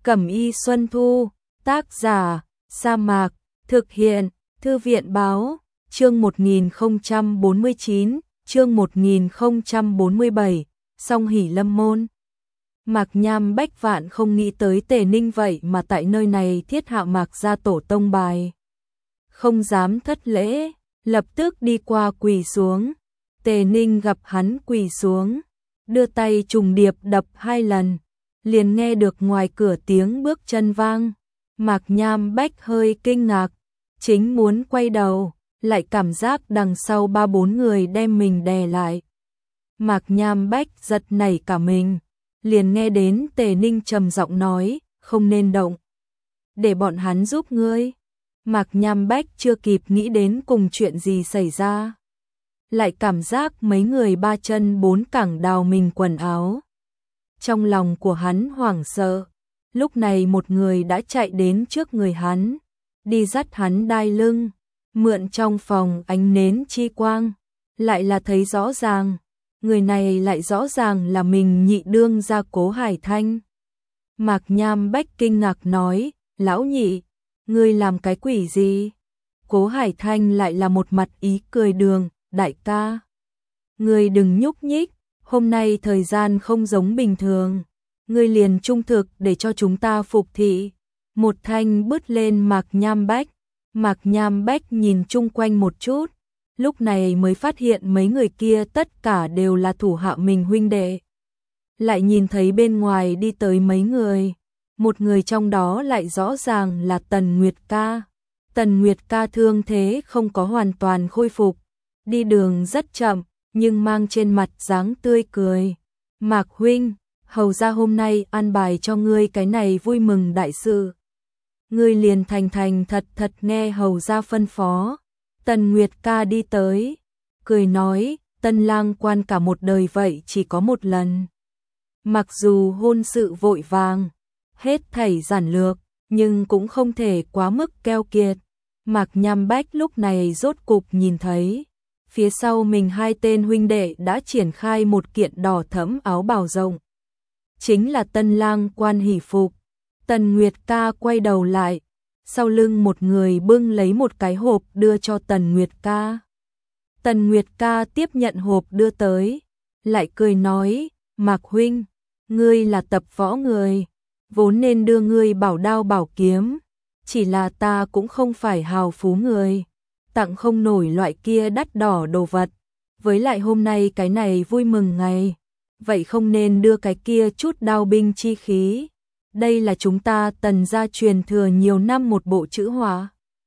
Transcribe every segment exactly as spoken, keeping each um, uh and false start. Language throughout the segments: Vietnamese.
Cẩm y Xuân Thu, tác giả, Sa Mạc, thực hiện, Thư viện báo, chương một nghìn không trăm bốn mươi chín, chương một nghìn không trăm bốn mươi bảy, Song Hỷ Lâm Môn. Mạc Nham Bách vạn không nghĩ tới Tề Ninh vậy mà tại nơi này thiết hạ Mạc gia tổ tông bài. Không dám thất lễ, lập tức đi qua quỳ xuống. Tề Ninh gặp hắn quỳ xuống, đưa tay trùng điệp đập hai lần, liền nghe được ngoài cửa tiếng bước chân vang. Mạc Nham Bách hơi kinh ngạc, chính muốn quay đầu, lại cảm giác đằng sau ba bốn người đem mình đè lại. Mạc Nham Bách giật nảy cả mình, liền nghe đến Tề Ninh trầm giọng nói, không nên động, để bọn hắn giúp ngươi. Mạc Nham Bách chưa kịp nghĩ đến cùng chuyện gì xảy ra, lại cảm giác mấy người ba chân bốn cẳng đào mình quần áo. Trong lòng của hắn hoảng sợ, lúc này một người đã chạy đến trước người hắn, đi dắt hắn đai lưng, mượn trong phòng ánh nến chi quang, lại là thấy rõ ràng, người này lại rõ ràng là mình nhị đương gia Cố Hải Thanh. Mạc Nham Bách kinh ngạc nói, lão nhị, ngươi làm cái quỷ gì? Cố Hải Thanh lại là một mặt ý cười đường, đại ca, ngươi đừng nhúc nhích, hôm nay thời gian không giống bình thường, ngươi liền trung thực để cho chúng ta phục thị. Một thanh bứt lên Mạc Nham Bách. Mạc Nham Bách nhìn chung quanh một chút, lúc này mới phát hiện mấy người kia tất cả đều là thủ hạ mình huynh đệ. Lại nhìn thấy bên ngoài đi tới mấy người, một người trong đó lại rõ ràng là Tần Nguyệt Ca. Tần Nguyệt Ca thương thế không có hoàn toàn khôi phục, đi đường rất chậm, nhưng mang trên mặt dáng tươi cười. Mạc huynh, hầu ra hôm nay an bài cho ngươi cái này vui mừng đại sự, ngươi liền thành thành thật thật nghe hầu ra phân phó. Tần Nguyệt Ca đi tới, cười nói, tân lang quan cả một đời vậy chỉ có một lần. Mặc dù hôn sự vội vàng, hết thảy giản lược, nhưng cũng không thể quá mức keo kiệt. Mạc Nham Bách lúc này rốt cục nhìn thấy, phía sau mình hai tên huynh đệ đã triển khai một kiện đỏ thẫm áo bào rộng. Chính là tân lang quan hỷ phục. Tần Nguyệt Ca quay đầu lại, sau lưng một người bưng lấy một cái hộp đưa cho Tần Nguyệt Ca. Tần Nguyệt Ca tiếp nhận hộp đưa tới, lại cười nói, Mạc huynh, ngươi là tập võ người, vốn nên đưa ngươi bảo đao bảo kiếm, chỉ là ta cũng không phải hào phú người, tặng không nổi loại kia đắt đỏ đồ vật, với lại hôm nay cái này vui mừng ngày, vậy không nên đưa cái kia chút đao binh chi khí. Đây là chúng ta Tần gia truyền thừa nhiều năm một bộ chữ họa.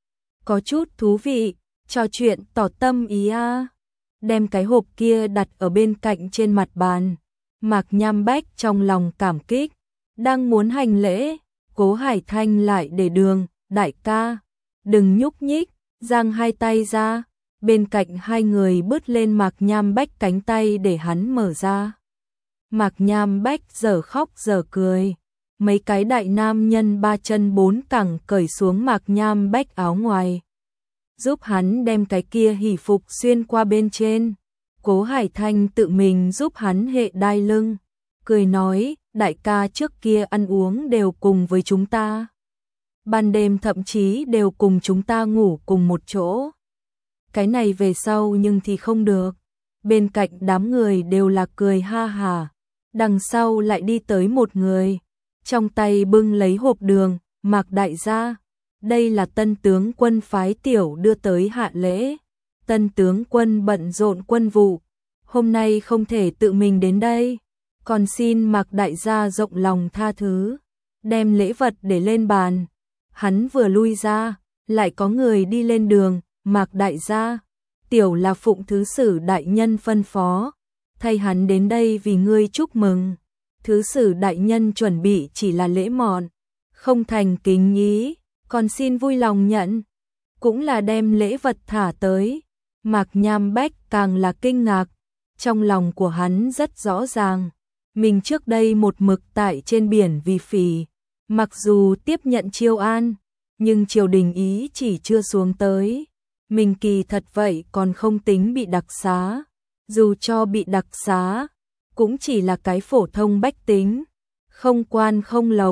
Có chút thú vị, trò chuyện tỏ tâm ý a. À. Đem cái hộp kia đặt ở bên cạnh trên mặt bàn. Mạc Nham Bách trong lòng cảm kích, đang muốn hành lễ, Cố Hải Thanh lại để đường, đại ca, đừng nhúc nhích, giang hai tay ra, bên cạnh hai người bứt lên Mạc Nham Bách cánh tay để hắn mở ra. Mạc Nham Bách giờ khóc giờ cười. Mấy cái đại nam nhân ba chân bốn cẳng cởi xuống Mạc Nham Bách áo ngoài, giúp hắn đem cái kia hỷ phục xuyên qua bên trên. Cố Hải Thanh tự mình giúp hắn hệ đai lưng, cười nói, đại ca trước kia ăn uống đều cùng với chúng ta, ban đêm thậm chí đều cùng chúng ta ngủ cùng một chỗ. Cái này về sau nhưng thì không được. Bên cạnh đám người đều là cười ha hà, đằng sau lại đi tới một người, trong tay bưng lấy hộp đường, Mạc đại gia, đây là tân tướng quân phái tiểu đưa tới hạ lễ. Tân tướng quân bận rộn quân vụ, hôm nay không thể tự mình đến đây, còn xin Mạc đại gia rộng lòng tha thứ, đem lễ vật để lên bàn. Hắn vừa lui ra, lại có người đi lên đường, Mạc đại gia, tiểu là phụng thứ sử đại nhân phân phó, thay hắn đến đây vì ngươi chúc mừng. Thứ sử đại nhân chuẩn bị chỉ là lễ mọn, không thành kính ý, còn xin vui lòng nhận, cũng là đem lễ vật thả tới. Mạc Nham Bách càng là kinh ngạc, trong lòng của hắn rất rõ ràng, mình trước đây một mực tại trên biển vì phỉ, mặc dù tiếp nhận chiêu an, nhưng triều đình ý chỉ chưa xuống tới, mình kỳ thật vậy còn không tính bị đặc xá, dù cho bị đặc xá, cũng chỉ là cái phổ thông bách tính, không quan không lộc,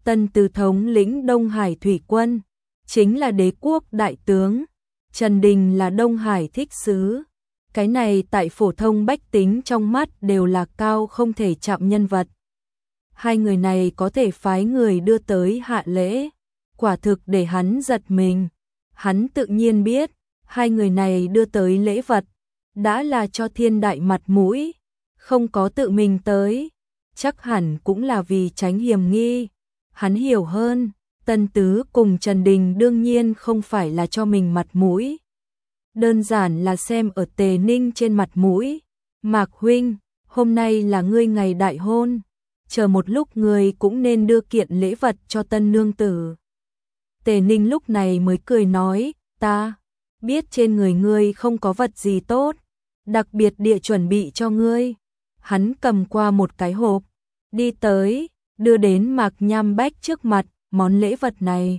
Tần Từ thống lĩnh Đông Hải thủy quân, chính là đế quốc đại tướng, Trần Đình là Đông Hải thích sứ. Cái này tại phổ thông bách tính trong mắt đều là cao không thể chạm nhân vật. Hai người này có thể phái người đưa tới hạ lễ, quả thực để hắn giật mình. Hắn tự nhiên biết, hai người này đưa tới lễ vật, đã là cho thiên đại mặt mũi, không có tự mình tới, chắc hẳn cũng là vì tránh hiểm nghi. Hắn hiểu hơn, Tần Tứ cùng Trần Đình đương nhiên không phải là cho mình mặt mũi, đơn giản là xem ở Tề Ninh trên mặt mũi. Mạc huynh, hôm nay là ngươi ngày đại hôn, chờ một lúc ngươi cũng nên đưa kiện lễ vật cho tân nương tử. Tề Ninh lúc này mới cười nói, ta biết trên người ngươi không có vật gì tốt, đặc biệt địa chuẩn bị cho ngươi. Hắn cầm qua một cái hộp, đi tới, đưa đến Mạc Nham Bách trước mặt, món lễ vật này.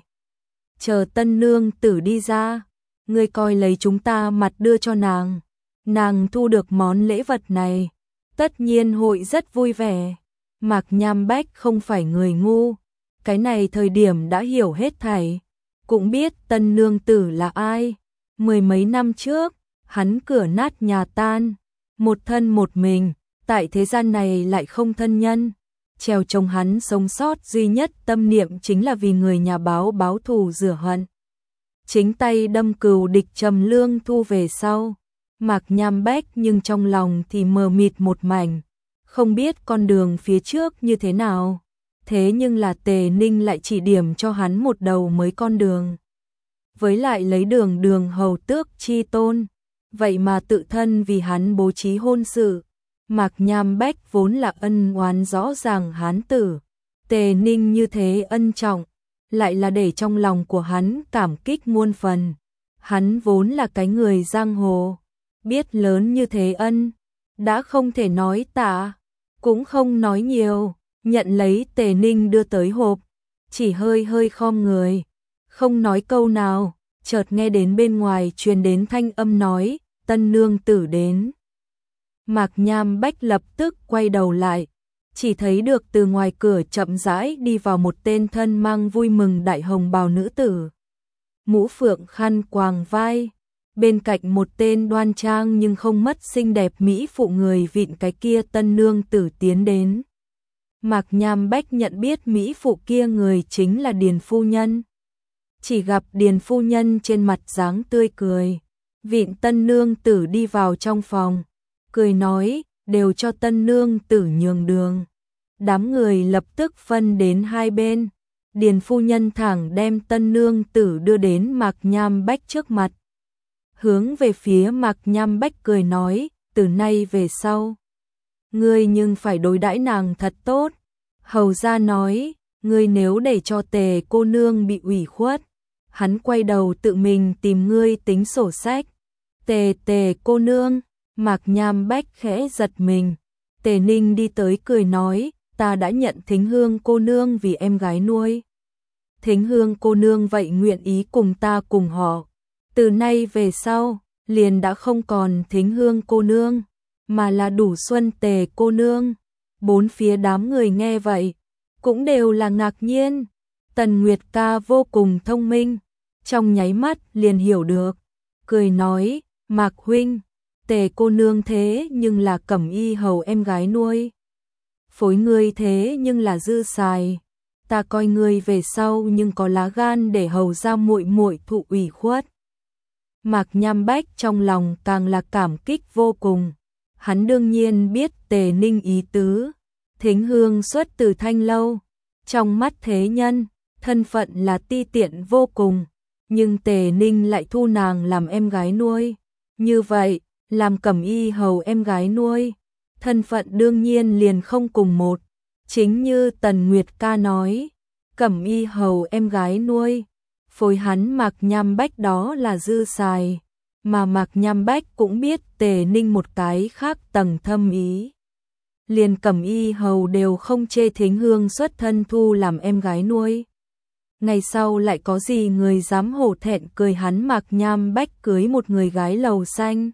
Chờ tân nương tử đi ra, ngươi coi lấy chúng ta mặt đưa cho nàng. Nàng thu được món lễ vật này, tất nhiên hội rất vui vẻ. Mạc Nham Bách không phải người ngu, cái này thời điểm đã hiểu hết thảy, cũng biết tân nương tử là ai. Mười mấy năm trước, hắn cửa nát nhà tan, một thân một mình, tại thế gian này lại không thân nhân. Trèo chồng hắn sống sót duy nhất tâm niệm chính là vì người nhà báo báo thù rửa hận. Chính tay đâm cừu địch Trầm Lương thu về sau, Mạc Nham Bách nhưng trong lòng thì mờ mịt một mảnh, không biết con đường phía trước như thế nào. Thế nhưng là Tề Ninh lại chỉ điểm cho hắn một đầu mới con đường. Với lại lấy đường đường hầu tước chi tôn, vậy mà tự thân vì hắn bố trí hôn sự. Mạc Nham Bách vốn là ân oán rõ ràng hán tử, Tề Ninh như thế ân trọng, lại là để trong lòng của hắn cảm kích muôn phần. Hắn vốn là cái người giang hồ, biết lớn như thế ân, đã không thể nói tạ, cũng không nói nhiều, nhận lấy Tề Ninh đưa tới hộp, chỉ hơi hơi khom người, không nói câu nào, chợt nghe đến bên ngoài truyền đến thanh âm nói, tân nương tử đến. Mạc Nham Bách lập tức quay đầu lại, chỉ thấy được từ ngoài cửa chậm rãi đi vào một tên thân mang vui mừng đại hồng bào nữ tử. Mũ phượng khăn quàng vai, bên cạnh một tên đoan trang nhưng không mất xinh đẹp mỹ phụ người vịn cái kia tân nương tử tiến đến. Mạc Nham Bách nhận biết mỹ phụ kia người chính là Điền phu nhân. Chỉ gặp Điền phu nhân trên mặt dáng tươi cười, vịn tân nương tử đi vào trong phòng, cười nói, đều cho tân nương tử nhường đường. Đám người lập tức phân đến hai bên, Điền phu nhân thẳng đem tân nương tử đưa đến Mạc Nham Bách trước mặt. Hướng về phía Mạc Nham Bách cười nói, từ nay về sau, ngươi nhưng phải đối đãi nàng thật tốt. Hầu gia nói, ngươi nếu để cho Tề cô nương bị ủy khuất, hắn quay đầu tự mình tìm ngươi tính sổ sách. Tề Tề cô nương, Mạc Nham Bách khẽ giật mình. Tề Ninh đi tới cười nói, ta đã nhận Thính Hương cô nương vì em gái nuôi. Thính Hương cô nương vậy nguyện ý cùng ta cùng họ. Từ nay về sau, liền đã không còn Thính Hương cô nương, mà là Đủ Xuân Tề cô nương. Bốn phía đám người nghe vậy, cũng đều là ngạc nhiên. Tần Nguyệt ca vô cùng thông minh, trong nháy mắt liền hiểu được, cười nói, Mạc huynh, Tề cô nương thế nhưng là Cẩm Y hầu em gái nuôi. Phối ngươi thế nhưng là dư xài, ta coi ngươi về sau nhưng có lá gan để hầu ra muội muội thụ ủy khuất. Mạc Nham Bách trong lòng càng là cảm kích vô cùng. Hắn đương nhiên biết Tề Ninh ý tứ, Thính Hương xuất từ Thanh lâu, trong mắt thế nhân, thân phận là ti tiện vô cùng, nhưng Tề Ninh lại thu nàng làm em gái nuôi. Như vậy, làm Cẩm Y hầu em gái nuôi, thân phận đương nhiên liền không cùng một. Chính như Tần Nguyệt ca nói, Cẩm Y hầu em gái nuôi, phối hắn Mạc Nham Bách đó là dư xài, mà Mạc Nham Bách cũng biết Tề Ninh một cái khác tầng thâm ý. Liền Cẩm Y hầu đều không chê Thính Hương xuất thân thu làm em gái nuôi. Ngày sau lại có gì người dám hổ thẹn cười hắn Mạc Nham Bách cưới một người gái lầu xanh.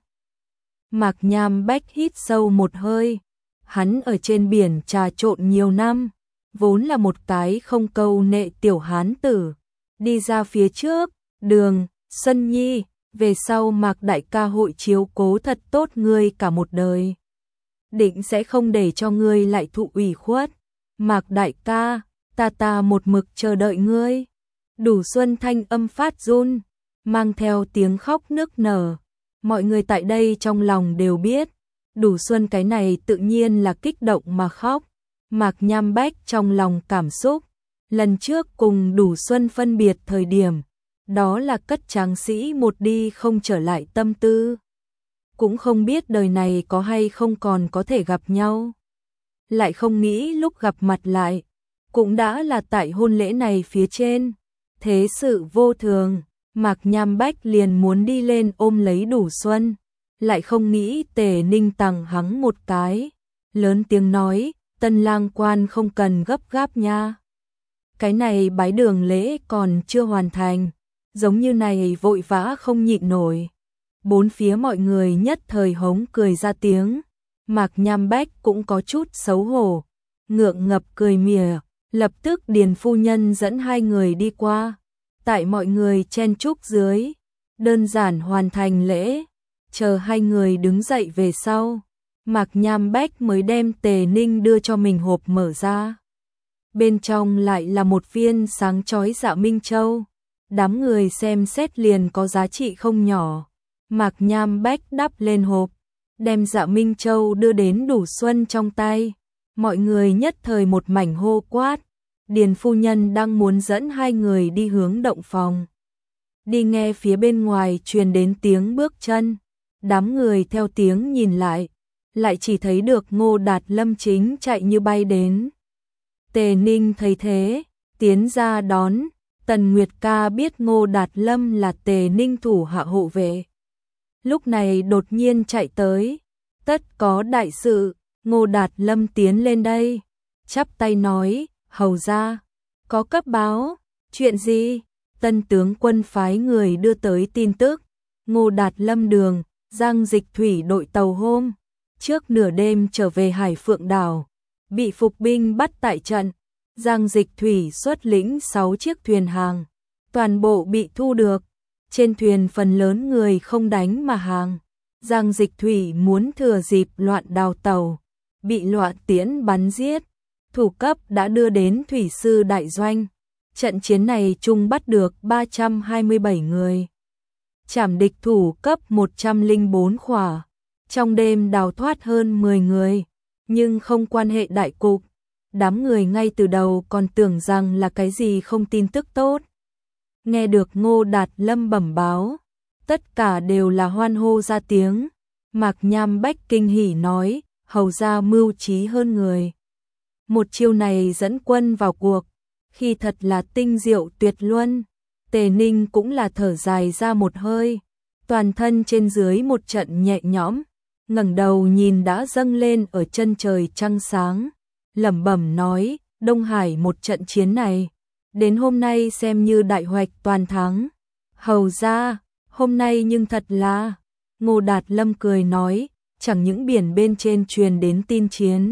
Mạc Nham Bách hít sâu một hơi, hắn ở trên biển trà trộn nhiều năm, vốn là một cái không câu nệ tiểu hán tử, đi ra phía trước, Đường, Xuân Nhi, về sau Mạc đại ca hội chiếu cố thật tốt ngươi cả một đời. Định sẽ không để cho ngươi lại thụ ủy khuất. Mạc đại ca, ta ta một mực chờ đợi ngươi. Đủ Xuân thanh âm phát run, mang theo tiếng khóc nức nở. Mọi người tại đây trong lòng đều biết, Đủ Xuân cái này tự nhiên là kích động mà khóc. Mạc Nham Bách trong lòng cảm xúc, lần trước cùng Đủ Xuân phân biệt thời điểm, đó là cất tráng sĩ một đi không trở lại tâm tư. Cũng không biết đời này có hay không còn có thể gặp nhau. Lại không nghĩ lúc gặp mặt lại, cũng đã là tại hôn lễ này phía trên. Thế sự vô thường, Mạc Nham Bách liền muốn đi lên ôm lấy Đủ Xuân. Lại không nghĩ Tề Ninh tằng hắng một cái, lớn tiếng nói, Tân lang quan không cần gấp gáp nha. Cái này bái đường lễ còn chưa hoàn thành, giống như này vội vã không nhịn nổi. Bốn phía mọi người nhất thời hống cười ra tiếng, Mạc Nham Bách cũng có chút xấu hổ, ngượng ngập cười mỉa, lập tức Điền phu nhân dẫn hai người đi qua, tại mọi người chen chúc dưới, đơn giản hoàn thành lễ, chờ hai người đứng dậy về sau, Mạc Nham Bách mới đem Tề Ninh đưa cho mình hộp mở ra. Bên trong lại là một viên sáng chói Dạ Minh Châu, đám người xem xét liền có giá trị không nhỏ. Mạc Nham Bách đắp lên hộp, đem Dạ Minh Châu đưa đến Đủ Xuân trong tay. Mọi người nhất thời một mảnh hô quát. Điền phu nhân đang muốn dẫn hai người đi hướng động phòng. Đi nghe phía bên ngoài truyền đến tiếng bước chân. Đám người theo tiếng nhìn lại, lại chỉ thấy được Ngô Đạt Lâm chính chạy như bay đến. Tề Ninh thấy thế, tiến ra đón. Tần Nguyệt Ca biết Ngô Đạt Lâm là Tề Ninh thủ hạ hộ vệ. Lúc này đột nhiên chạy tới, tất có đại sự, Ngô Đạt Lâm tiến lên đây, chắp tay nói, hầu ra, có cấp báo, chuyện gì? Tân tướng quân phái người đưa tới tin tức, Ngô Đạt Lâm đường, Giang Dịch Thủy đội tàu hôm trước nửa đêm trở về Hải Phượng đảo, bị phục binh bắt tại trận. Giang Dịch Thủy xuất lĩnh sáu chiếc thuyền hàng, toàn bộ bị thu được. Trên thuyền phần lớn người không đánh mà hàng. Giang Dịch Thủy muốn thừa dịp loạn đào tàu, bị loạn tiễn bắn giết. Thủ cấp đã đưa đến thủy sư đại doanh. Trận chiến này chung bắt được ba trăm hai mươi bảy người. Trảm địch thủ cấp một trăm lẻ bốn khỏa. Trong đêm đào thoát hơn mười người, nhưng không quan hệ đại cục. Đám người ngay từ đầu còn tưởng rằng là cái gì không tin tức tốt. Nghe được Ngô Đạt Lâm bẩm báo, tất cả đều là hoan hô ra tiếng. Mạc Nham Bách kinh hỉ nói, hầu ra mưu trí hơn người. Một chiêu này dẫn quân vào cuộc, khi thật là tinh diệu tuyệt luân. Tề Ninh cũng là thở dài ra một hơi, toàn thân trên dưới một trận nhẹ nhõm, ngẩng đầu nhìn đã dâng lên ở chân trời trăng sáng, lẩm bẩm nói, Đông Hải một trận chiến này, đến hôm nay xem như đại hoạch toàn thắng. Hầu ra, hôm nay nhưng thật là, Ngô Đạt Lâm cười nói, chẳng những biển bên trên truyền đến tin chiến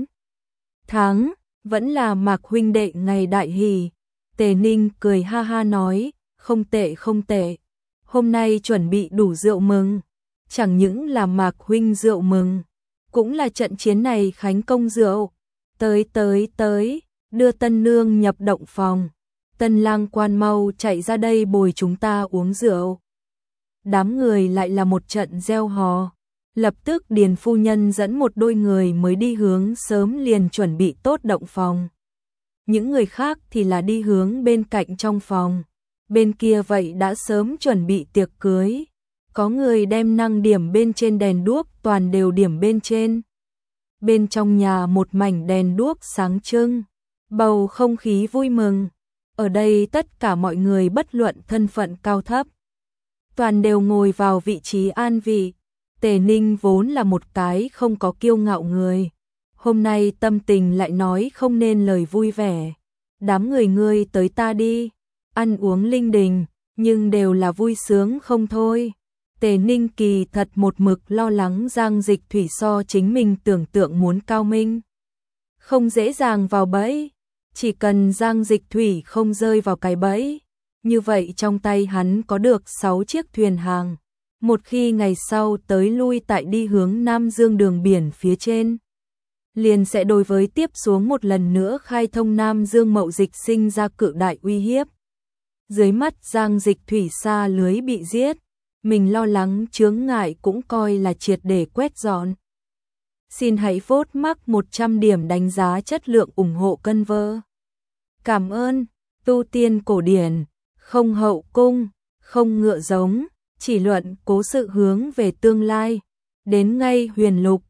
thắng, vẫn là Mạc huynh đệ ngày đại hỷ. Tề Ninh cười ha ha nói, không tệ không tệ, hôm nay chuẩn bị đủ rượu mừng, chẳng những là Mạc huynh rượu mừng, cũng là trận chiến này khánh công rượu. Tới tới tới, đưa tân nương nhập động phòng, Tân lang quan mau chạy ra đây bồi chúng ta uống rượu. Đám người lại là một trận reo hò, lập tức Điền phu nhân dẫn một đôi người mới đi hướng sớm liền chuẩn bị tốt động phòng. Những người khác thì là đi hướng bên cạnh trong phòng, bên kia vậy đã sớm chuẩn bị tiệc cưới. Có người đem năng điểm bên trên đèn đuốc toàn đều điểm bên trên. Bên trong nhà một mảnh đèn đuốc sáng trưng, bầu không khí vui mừng. Ở đây tất cả mọi người bất luận thân phận cao thấp, toàn đều ngồi vào vị trí an vị. Tề Ninh vốn là một cái không có kiêu ngạo người, hôm nay tâm tình lại nói không nên lời vui vẻ. Đám người ngươi tới ta đi, ăn uống linh đình, nhưng đều là vui sướng không thôi. Tề Ninh kỳ thật một mực lo lắng Giang Dịch Thủy so chính mình tưởng tượng muốn cao minh, không dễ dàng vào bẫy. Chỉ cần Giang Dịch Thủy không rơi vào cái bẫy, như vậy trong tay hắn có được sáu chiếc thuyền hàng. Một khi ngày sau tới lui tại đi hướng Nam Dương đường biển phía trên, liền sẽ đối với tiếp xuống một lần nữa khai thông Nam Dương mậu dịch sinh ra cự đại uy hiếp. Dưới mắt Giang Dịch Thủy xa lưới bị giết, mình lo lắng chướng ngại cũng coi là triệt để quét dọn. Xin hãy vote mắc một trăm điểm đánh giá chất lượng ủng hộ cân vơ. Cảm ơn, tu tiên cổ điển, không hậu cung, không ngựa giống, chỉ luận cố sự hướng về tương lai. Đến ngay huyền lục,